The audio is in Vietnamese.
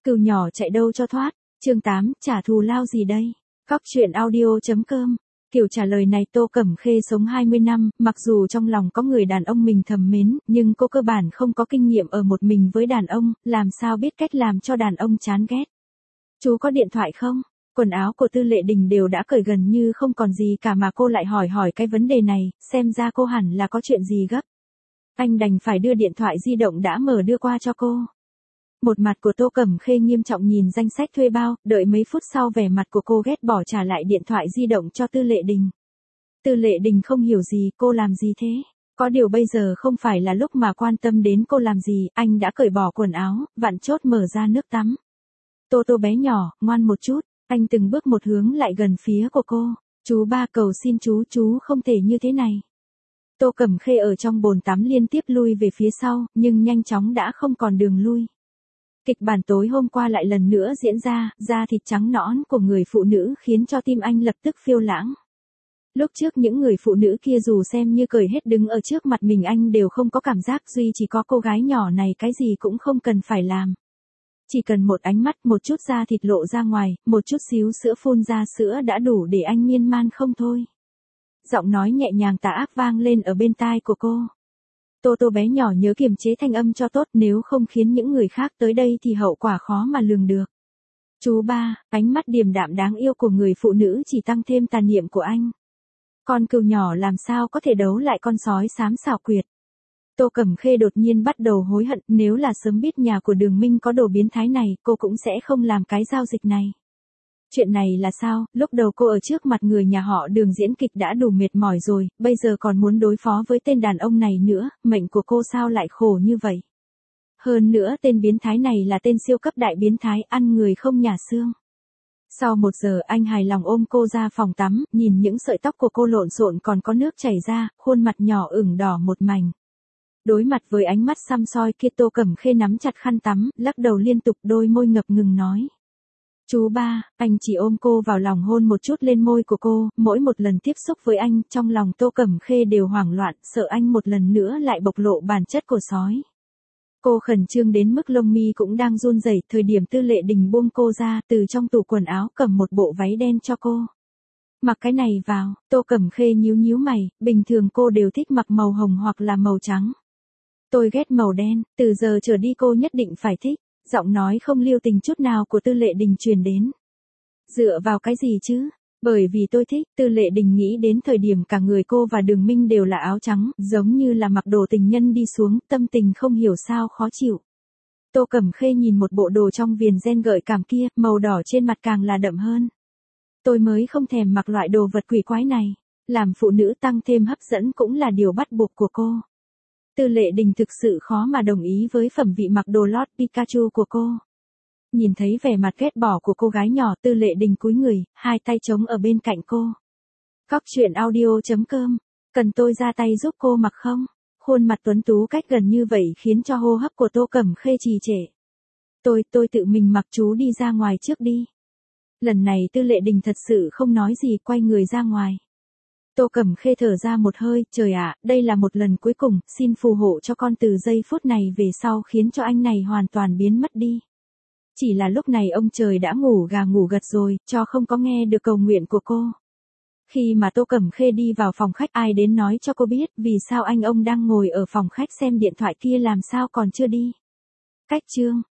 Cừu nhỏ chạy đâu cho thoát. Chương 8, trả thù lao gì đây? Cóc truyện audio.com. Kiểu trả lời này Tô Cẩm Khê sống 20 năm, mặc dù trong lòng có người đàn ông mình thầm mến, nhưng cô cơ bản không có kinh nghiệm ở một mình với đàn ông, làm sao biết cách làm cho đàn ông chán ghét. Chú có điện thoại không? Quần áo của Tư Lệ Đình đều đã cởi gần như không còn gì cả mà cô lại hỏi cái vấn đề này, xem ra cô hẳn là có chuyện gì gấp. Anh đành phải đưa điện thoại di động đã mở đưa qua cho cô. Một mặt của Tô Cẩm Khê nghiêm trọng nhìn danh sách thuê bao, đợi mấy phút sau vẻ mặt của cô ghét bỏ trả lại điện thoại di động cho Tư Lệ Đình. Tư Lệ Đình không hiểu gì, cô làm gì thế? Có điều bây giờ không phải là lúc mà quan tâm đến cô làm gì, anh đã cởi bỏ quần áo, vặn chốt mở ra nước tắm. Tô Tô bé nhỏ, ngoan một chút, anh từng bước một hướng lại gần phía của cô. Chú ba cầu xin chú không thể như thế này. Tô Cẩm Khê ở trong bồn tắm liên tiếp lui về phía sau, nhưng nhanh chóng đã không còn đường lui. Kịch bản tối hôm qua lại lần nữa diễn ra, da thịt trắng nõn của người phụ nữ khiến cho tim anh lập tức phiêu lãng. Lúc trước những người phụ nữ kia dù xem như cởi hết đứng ở trước mặt mình anh đều không có cảm giác, duy chỉ có cô gái nhỏ này cái gì cũng không cần phải làm. Chỉ cần một ánh mắt, một chút da thịt lộ ra ngoài, một chút xíu sữa phun ra sữa đã đủ để anh miên man không thôi. Giọng nói nhẹ nhàng tà ác vang lên ở bên tai của cô. Tô Tô bé nhỏ nhớ kiềm chế thanh âm cho tốt, nếu không khiến những người khác tới đây thì hậu quả khó mà lường được. Chú ba, ánh mắt điềm đạm đáng yêu của người phụ nữ chỉ tăng thêm tà niệm của anh. Con cừu nhỏ làm sao có thể đấu lại con sói xám xảo quyệt. Tô Cẩm Khê đột nhiên bắt đầu hối hận, nếu là sớm biết nhà của Đường Minh có đồ biến thái này, cô cũng sẽ không làm cái giao dịch này. Chuyện này là sao, lúc đầu cô ở trước mặt người nhà họ Đường diễn kịch đã đủ mệt mỏi rồi, bây giờ còn muốn đối phó với tên đàn ông này nữa, mệnh của cô sao lại khổ như vậy. Hơn nữa tên biến thái này là tên siêu cấp đại biến thái, ăn người không nhả xương. Sau 1 giờ anh hài lòng ôm cô ra phòng tắm, nhìn những sợi tóc của cô lộn xộn còn có nước chảy ra, khuôn mặt nhỏ ửng đỏ một mảnh. Đối mặt với ánh mắt săm soi kia Tô Cẩm Khê nắm chặt khăn tắm, lắc đầu liên tục, đôi môi ngập ngừng nói. Chú ba, anh chỉ ôm cô vào lòng hôn một chút lên môi của cô, mỗi một lần tiếp xúc với anh, trong lòng Tô Cẩm Khê đều hoảng loạn, sợ anh một lần nữa lại bộc lộ bản chất của sói. Cô khẩn trương đến mức lông mi cũng đang run rẩy, thời điểm Tư Lệ Đình buông cô ra, từ trong tủ quần áo cầm một bộ váy đen cho cô. Mặc cái này vào, Tô Cẩm Khê nhíu mày, bình thường cô đều thích mặc màu hồng hoặc là màu trắng. Tôi ghét màu đen, từ giờ trở đi cô nhất định phải thích. Giọng nói không lưu tình chút nào của Tư Lệ Đình truyền đến. Dựa vào cái gì chứ? Bởi vì tôi thích. Tư Lệ Đình nghĩ đến thời điểm cả người cô và Đường Minh đều là áo trắng, giống như là mặc đồ tình nhân đi xuống, tâm tình không hiểu sao khó chịu. Tô Cẩm Khê nhìn một bộ đồ trong viền ren gợi cảm kia, màu đỏ trên mặt càng là đậm hơn. Tôi mới không thèm mặc loại đồ vật quỷ quái này. Làm phụ nữ tăng thêm hấp dẫn cũng là điều bắt buộc của cô. Tư Lệ Đình thực sự khó mà đồng ý với phẩm vị mặc đồ lót Pikachu của cô. Nhìn thấy vẻ mặt ghét bỏ của cô gái nhỏ, Tư Lệ Đình cúi người, hai tay trống ở bên cạnh cô. Cóc truyện audio.com. Cần tôi ra tay giúp cô mặc không? Khuôn mặt tuấn tú cách gần như vậy khiến cho hô hấp của Tô Cẩm Khê trì trệ. Tôi tự mình mặc, chú đi ra ngoài trước đi. Lần này Tư Lệ Đình thật sự không nói gì, quay người ra ngoài. Tô Cẩm Khê thở ra một hơi, trời ạ, đây là một lần cuối cùng, xin phù hộ cho con từ giây phút này về sau khiến cho anh này hoàn toàn biến mất đi. Chỉ là lúc này ông trời đã ngủ gà ngủ gật rồi, cho không có nghe được cầu nguyện của cô. Khi mà Tô Cẩm Khê đi vào phòng khách, ai đến nói cho cô biết vì sao ông đang ngồi ở phòng khách xem điện thoại kia làm sao còn chưa đi. Cách chương.